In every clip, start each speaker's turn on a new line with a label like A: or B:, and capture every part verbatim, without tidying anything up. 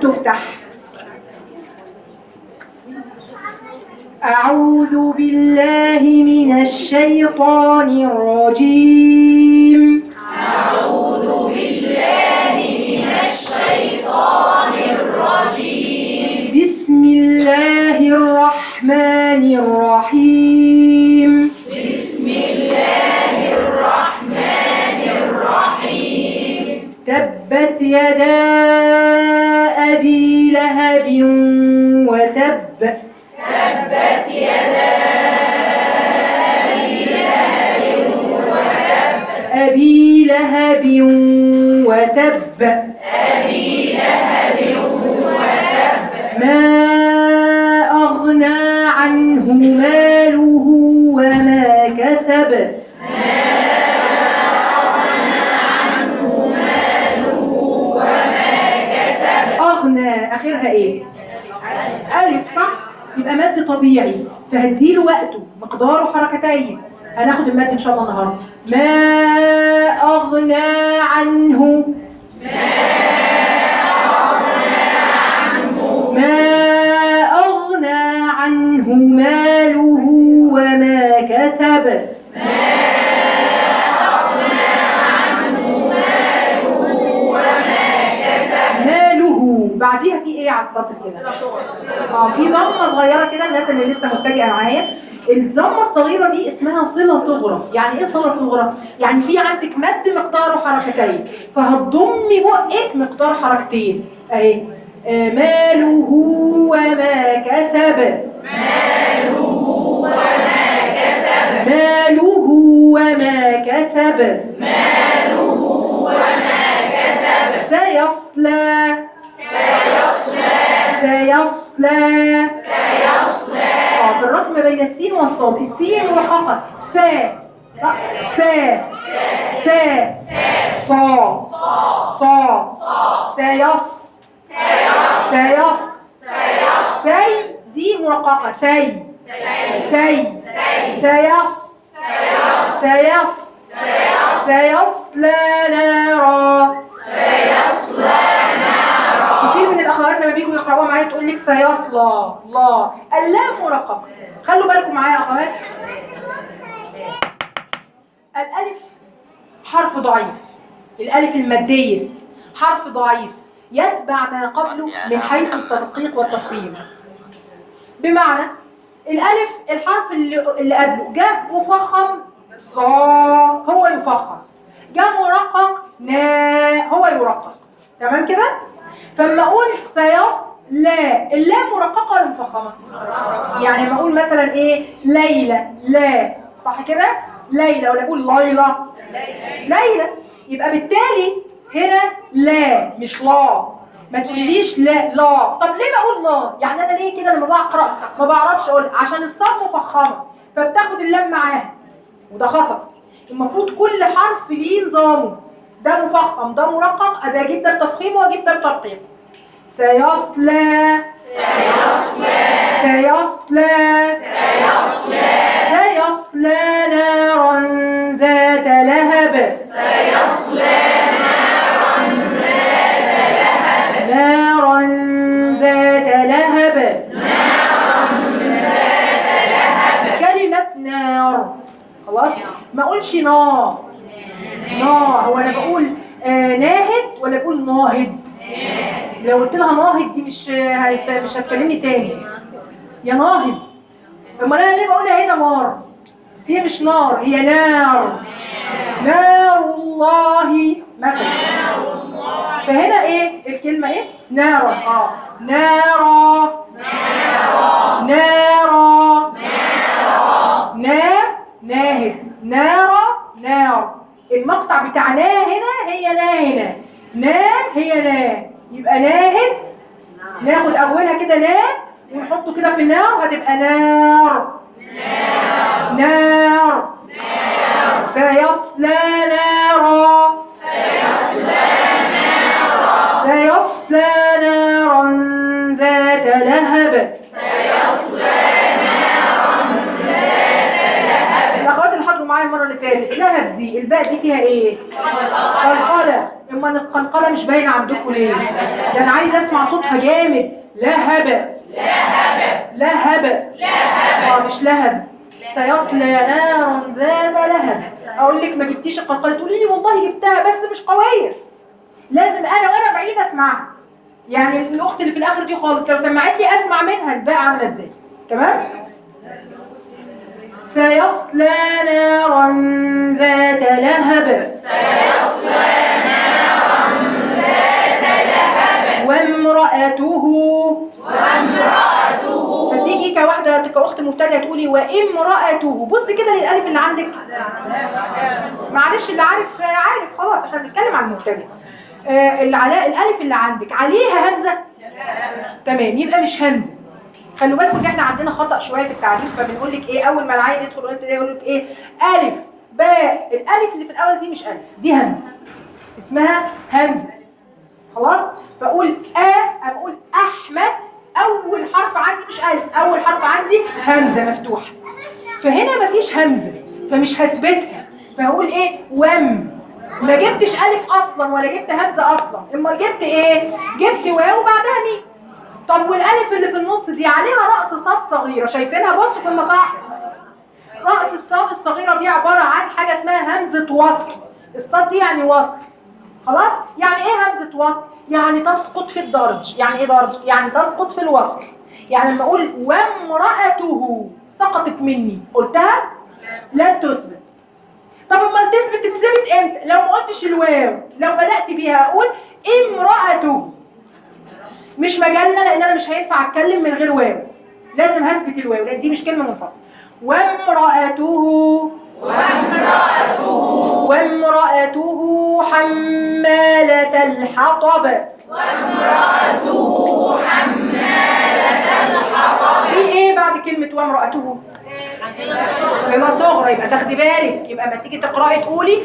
A: تفتح. أعوذ بالله من الشيطان الرجيم.
B: أعوذ بالله من الشيطان الرجيم.
A: بسم الله الرحمن الرحيم.
B: بسم الله الرحمن الرحيم.
A: تبت يدا أبي لهب وتب.
B: تبت يدا أبي لهب وتب.
A: أبي لهب وتب.
B: أبي لهب وتب.
A: ما أغنى عنه ماله وما كسب.
B: ما أغنى عنه ماله وما كسب.
A: أغنى آخرها إيه؟ ألف صح؟ يبقى مد طبيعي فهديله وقته مقداره حركتين. هناخد المد إن شاء الله النهارده. ما أغنى عنه ما أغنى عنه ماله وما كسب. ماله بعديها في ايه على السطر كده؟ اه في ضمه صغيره كده. الناس اللي لسه مبتدئه معايا، الضمه الصغيره دي اسمها صله صغرى. يعني ايه صله صغرى؟ يعني في عندك مد مقداره حركتين فهتضمي بقك مقدار حركتين اهي. آه، ماله وما كسب.
B: ماله وما كسب.
A: ماله وما كسب.
B: ماله وما كسب.
A: سيصلى
B: سيصلى.
A: سيصلى
B: سيصلى.
A: اه في الرقم بين السين والصاد. السين مرققة. سا صح؟ سا سا صا صا سيص سيص سي دي مرققة. سي سي سيص سيص سيصلى نارا. كتير من الاخوات لما بيجوا يقرأوها معايا تقول لك سيصلى لا. اللام مرققة. خلوا بالكم معايا يا اخوات. الالف حرف ضعيف. الالف المادية حرف ضعيف يتبع ما قبله من حيث التدقيق والتفخيم. بمعنى الالف الحرف اللي, اللي قبله جاء مفخم صا هو يفخم، جاء مرقق نا هو يرقق. تمام كده؟ فلما اقول سيص لا، اللام مرققه ولا مفخمه؟ يعني لما اقول مثلا ايه ليلى لا صح كده؟ ليلى ولا اقول ليلى؟ ليلى. يبقى بالتالي هنا لا مش لا. ما تقوليليش لا لا. طب ليه بقول لا؟ يعني انا ليه كده لما بقرا ما بعرفش اقول؟ عشان الصاد مفخمه فبتاخد اللام معاها وده خطأ. المفروض كل حرف ليه نظامه. ده مفخم ده مرقق، ادي اجيب ده التفخيم واجيب ده الترقيق. سيصلى
B: سيصلى.
A: سيصلى
B: سيصلى.
A: سيصلى نارا ذات لهب.
B: سيصلى نارا ذات لهب.
A: نارا ذات لهب.
B: نارا ذات لهب.
A: كلمة نار خلاص ما اقولش نار. نار هو انا بقول آه ناهد ولا بقول ناهد؟ لو قلت لها ناهد دي مش هيت... مش هتكلمني تاني يا ناهد. امال انا ليه بقولها هنا نار؟ هي مش نار هي نار. نار الله مثلا. فهنا ايه الكلمه ايه؟ نارا. اه نارا نارا نارا نار ناهد نارا نار. المقطع بتاع نا هنا هي نا هنا. نا هي نا يبقى ناهد. ناخد اولها كده نا ونحطه كده في النار هتبقى نار. نار نار. سيصلى نارا.
B: سيصلى نارا.
A: سيصلى نارا ذات لهب.
B: سيصلى نارا ذات لهب.
A: الاخوات اللي حضروا معايا المره اللي فاتت لهب دي الباء دي فيها ايه؟ قلقله. امال القلقله مش باينه عندكم ليه؟ ده انا عايز اسمع صوتها جامد. لهب
B: لهب
A: لهب اه مش لهب. سيصلى نارا ذات لهب. اقول لك ما جبتيش القلقله تقولي لي والله جبتها بس مش قويه. لازم انا وانا بعيد اسمعها. يعني الاخت اللي في الاخر دي خالص لو سمعت لي اسمع منها الباقي عامله ازاي. تمام؟ سيصلى نارا ذات لهب.
B: سيصلى نارا ذات لهب
A: وامرأته
B: وامرأته.
A: فتيجي كواحدة كأخت مبتدئة تقولي وامرأته. بصي كده للألف اللي عندك. معلش اللي عارف عارف خلاص احنا بنتكلم عن المبتدئ. آه العلاء الألف اللي عندك عليها همزة؟ تمام يبقى مش همزة. خلوا بالكم ان احنا عندنا خطأ شوية في التعليم فبنقول لك ايه اول ما العيل يدخل وانت يقول لك ايه ألف باء. الألف اللي في الأول دي مش ألف دي همزة اسمها همزة. خلاص؟ فأقول أ أقول أحمد أول حرف عندي مش ألف أول حرف عندي همزة مفتوحة. فهنا مفيش همزة فمش هثبتها فهقول إيه وم. ما جبتش ألف أصلا ولا جبت همزة أصلا. أمال جبت إيه؟ جبت واو وبعدها ميم. طب والألف اللي في النص دي عليها رأس صاد صغيرة شايفينها؟ بصوا في المصاحف رأس الصاد الصغيرة دي عبارة عن حاجة اسمها همزة وصل. الصاد دي يعني وصل. خلاص؟ يعني ايه همزة وصل؟ يعني تسقط في الدرج. يعني ايه درج؟ يعني تسقط في الوصل. يعني لما اقول وامرأته سقطت مني قلتها؟ لا تثبت. طب امال تثبت تثبت امتى؟ لو ما قلتش الواو لو بدأت بيها اقول امرأته. مش مجالنا لان انا مش هينفع اتكلم من غير واو. لازم هثبت الواو لان دي مش كلمة منفصلة. وامرأته
B: وامرأته
A: وامرأته حمالة الحطب.
B: وامرأته حمالة الحطب.
A: في ايه بعد كلمة وامرأته؟ صلة صغرى. يبقى تاخدي بالك. يبقى ما تيجي تقرأي تقولي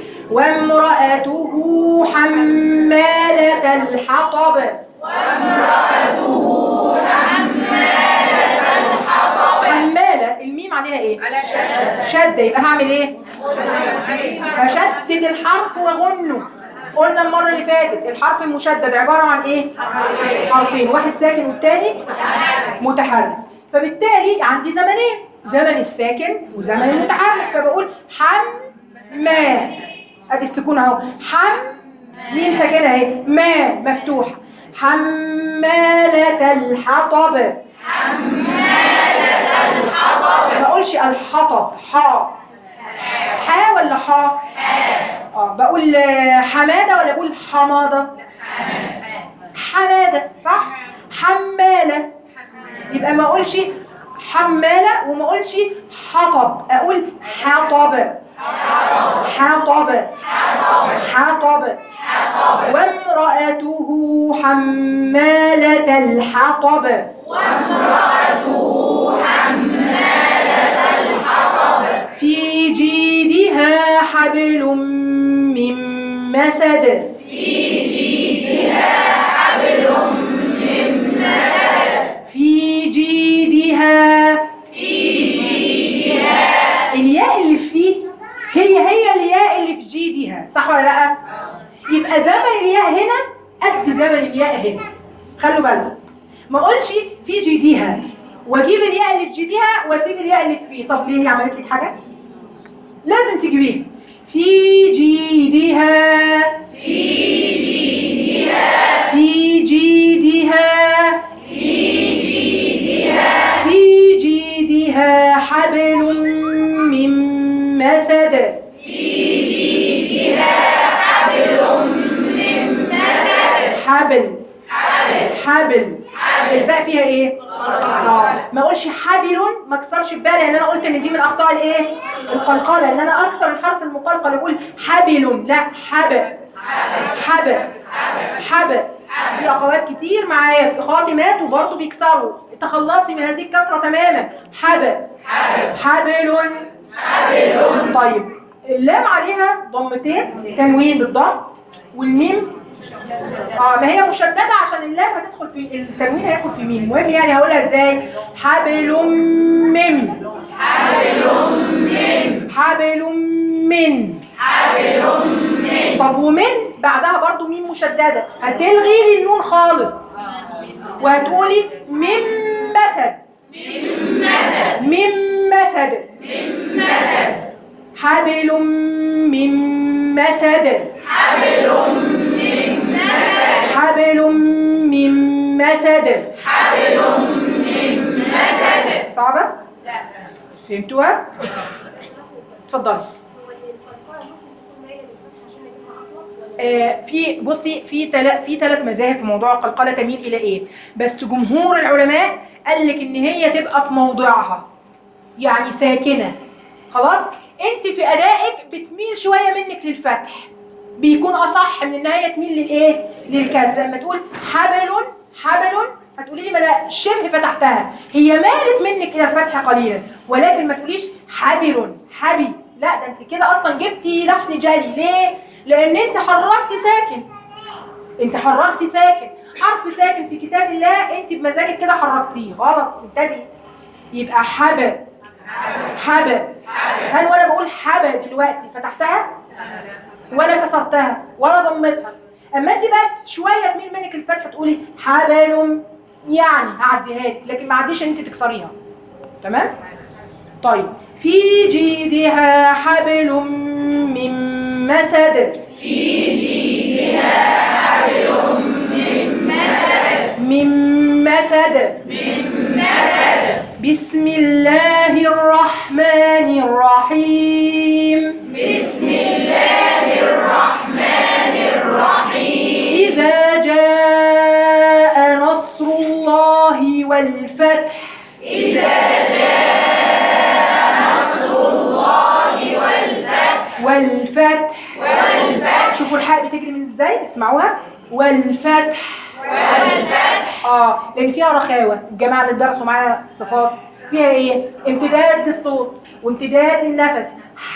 A: وامرأته حمالة الحطب.
B: وامرأته حمالة الحطب.
A: حمالة الميم عليها ايه؟ شدة. يبقى هعمل ايه؟ هشدد الحرف واغنه. قلنا المرة اللي فاتت الحرف المشدد عبارة عن ايه؟ حرفين واحد ساكن والتاني متحرك. فبالتالي عندي زمنين زمن الساكن وزمن المتحرك. فبقول حم ما ادي السكون اهو حم ميم ساكنة اهي ما مفتوحة. حمالة الحطب.
B: حمالة الحطب.
A: ما اقولش الحطب حا حا ولا حا؟ اه بقول حمادة ولا بقول حمادة؟ حمادة صح؟ حمالة. يبقى ما اقولش حمالة وما اقولش حطب اقول حطب حطب حطب. وامرأته حمالة الحطب.
B: وامرأته حمالة الحطب.
A: في جيدها حبل من مسد.
B: في جيدها حبل من مسد.
A: في جيدها.
B: في جيدها.
A: الياء اللي فيه هي هي الياء اللي في جيدها صح ولا لا؟ يبقى زمن الياء هنا قد زمن الياء هنا. خلوا بالكم ما اقولش في جيدها واجيب الياء اللي في جيدها واسيب الياء اللي فيه. طب ليه؟ هي عملت لك حاجه؟ لازم تجيبيها. في جيدها.
B: في جيدها.
A: في جيدها.
B: في جيدها.
A: في جيدها حبل من مسد.
B: في جيدها حبل من مسد.
A: حبل
B: حبل.
A: حبل الباء فيها ايه؟ اه ما اقولش حبل ما اكسرش بالي لان انا قلت ان دي من اخطاء الايه؟ القلقله ان انا اكسر الحرف المقلقل اقول حبل لا حبل حبل حبل. في اخوات كتير معايا في اخواتي ماتوا برضه بيكسروا. تخلصي من هذه الكسره تماما. حبل حبل حبل. طيب اللام عليها ضمتين تنوين بالضم والميم اه ما هي مشدده عشان اللام هتدخل في التنوين هيدخل في ميم. المهم يعني هقولها ازاي؟ حبل من
B: حبل من
A: حبل من
B: حبل من.
A: طب ومن بعدها برضو ميم مشددة، هتلغي لي النون خالص وهتقولي من مسد.
B: من مسد.
A: من مسد.
B: من مسد.
A: حبل من مسد.
B: حبل من مسد.
A: حبل من مسد.
B: حبل من مسد.
A: صعبة؟ فهمتوها؟ اتفضلي. آه في بصي في تل... في ثلاث مذاهب في موضوع القلقله، تميل الى ايه؟ بس جمهور العلماء قال لك ان هي تبقى في موضعها، يعني ساكنه. خلاص؟ انت في ادائك بتميل شويه منك للفتح، بيكون اصح من ان هي تميل للايه؟ للكسر. لما تقول حبل حبل هتقولي لي ما انا شبه فتحتها، هي مالت منك الى الفتح قليلا، ولكن ما تقوليش حبل حبي، لا ده انت كده اصلا جبتي لحن جلي. ليه؟ لان انت حركتي ساكن، انت حركتي ساكن، حرف ساكن في كتاب الله انت بمزاجك كده حركتيه غلط، انتبهي. يبقى حبل حبل. هل وانا بقول حبل دلوقتي فتحتها ولا كسرتها ولا ضمتها؟ اما انت بقى شويه تميل منك الفتح تقولي حبل، يعني هعديها لك، لكن ما عديش ان انت تكسريها. تمام؟ طيب في جيدها حبل من مسد.
B: في جيدها حبل من مسد.
A: من مسد.
B: من مسد.
A: بسم الله الرحمن الرحيم.
B: بسم الله الرحمن الرحيم.
A: إذا جاء نصر الله والفتح.
B: إذا جاء نصر الله والفتح.
A: والفتح.
B: والفتح.
A: شوفوا الحاء بتجري من ازاي، اسمعوها. والفتح.
B: والفتح.
A: اه لان فيها رخاوه، الجماعه اللي درسوا معايا صفات فيها ايه؟ امتداد للصوت وامتداد للنفس،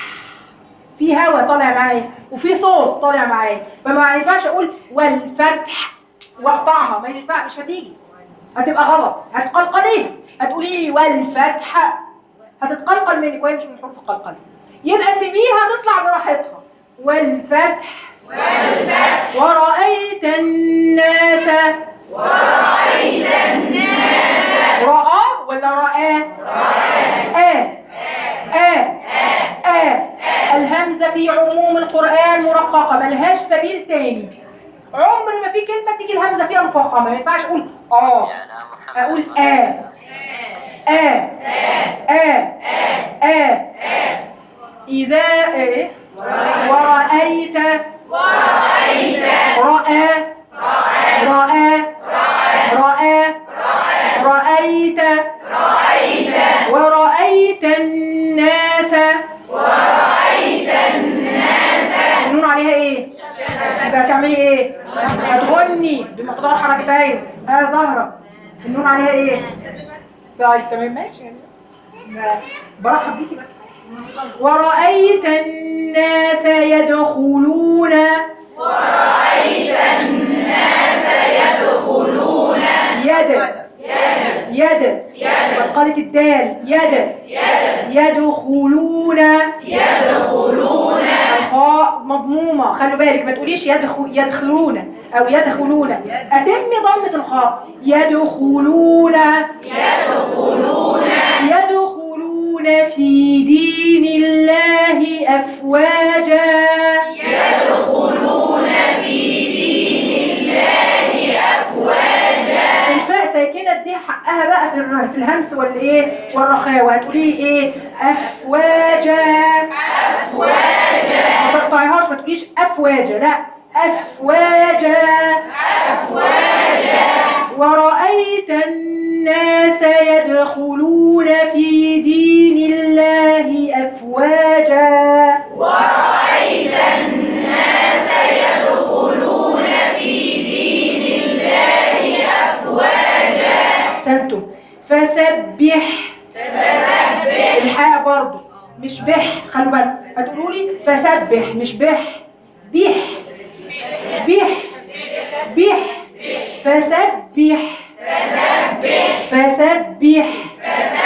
A: في هواء طالع معايا وفي صوت طالع معايا، فما ينفعش اقول والفتح واقطعها، ما ينفع، مش هتيجي، هتبقى غلط، هتقلقليها، هتقولي لي والفتح هتتقلقل منك وهي مش من حروف القلقله، يبقى سيبيها تطلع براحتها. والفتح.
B: والفتح.
A: ورأيت الناس.
B: ورأيت الناس.
A: رأى ولا رأى؟ رأى. آه آه آه. الهمزة في عموم القرآن مرققة، ملهاش سبيل تاني. عمر ما في كلمة تيجي الهمزة فيها مفخمة، ما ينفعش أقول آه، أقول آه آه آه آه. إذا إيه؟ ورأيت.
B: ورأيت.
A: رأى. رأى. رأى. رأيت.
B: رأيت.
A: ورأيت الناس.
B: ورأيت الناس.
A: النون عليها ايه؟ يبقى تعملي ايه؟ هتغني بمقدار حركتين. ها زهرة النون عليها ايه؟ طيب تمام ماشي يعني. برحب بيكي بس. ورأيت الناس يدخلون.
B: ورأيت الناس يدخلون.
A: يد. يد. يد. قالت الدال يد. يدخلون.
B: يدخلون.
A: الخاء مضمومة، خلوا بالك ما تقوليش يدخل يدخلون أو يدخلون، أتمي ضمة الخاء. يدخلون.
B: يدخلون.
A: يدخلون في دين الله أفواجا.
B: يدخلون في دين الله أفواجا.
A: الفاء ساكنة دي حقها بقى في الر- في الهمس والايه والرخاوة، هتقولي لي ايه؟ أفواجا.
B: أفواجا.
A: ما تقطعيهاش، ما تقوليش أفواجا، لا أفواجا.
B: أفواجا.
A: ورأيت الناس يدخلون في دين الله أفواجا.
B: ورأيت الناس يدخلون في دين الله أفواجا.
A: أحسنتم. فسبح.
B: فسبح.
A: الحاء برضو مش بح، خلوا بالكم هتقولوا لي فسبح مش بح، بح بح بح. فسبح. فسبح.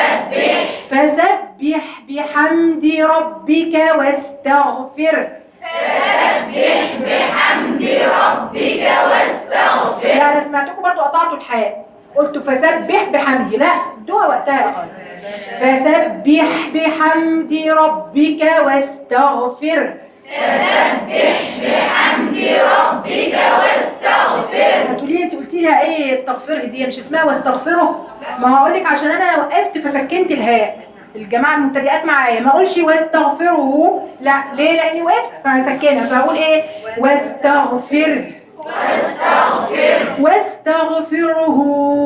A: فسبح بحمد ربك واستغفر.
B: فسبح بحمد ربك واستغفر.
A: لا انا سمعتكم برضو قطعتوا الحاء، قلتوا فسبح بحمده، لا ادوها وقتها يا اخوان. فسبح بحمد ربك واستغفر.
B: فسبح بحمد ربك واستغفر.
A: هتقولي لي انت قلتيها ايه استغفر دي، مش اسمها واستغفره؟ ما هقول لك عشان انا وقفت فسكنت الهاء. الجماعه المبتدئات معايا ما اقولش واستغفره، لا ليه؟ لاني وقفت فسكنها، فاقول ايه؟ واستغفر.
B: واستغفر.
A: واستغفره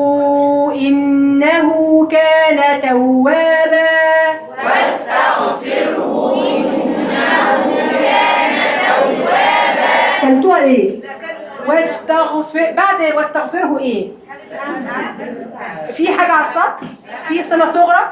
A: إنه كان توابا.
B: واستغفره إنه كان توابا.
A: كلتوها ايه؟ واستغفر بعد واستغفره ايه؟ في حاجة على السطر؟ في صلة صغرى؟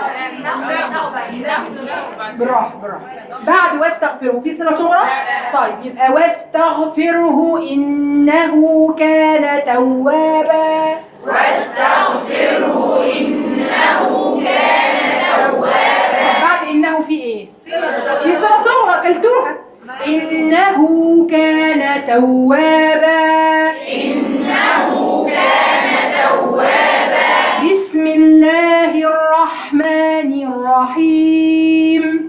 A: بالراحة بالراحة. بعد واستغفره في صلة صغرى؟ طيب يبقى واستغفره إنه كان توابا.
B: واستغفره إنه كان توابا.
A: بعد إنه في إيه؟ في صلة صغرى كلتوها. إنه كان توابا.
B: إنه كان توابا.
A: بسم الله الرحمن الرحيم.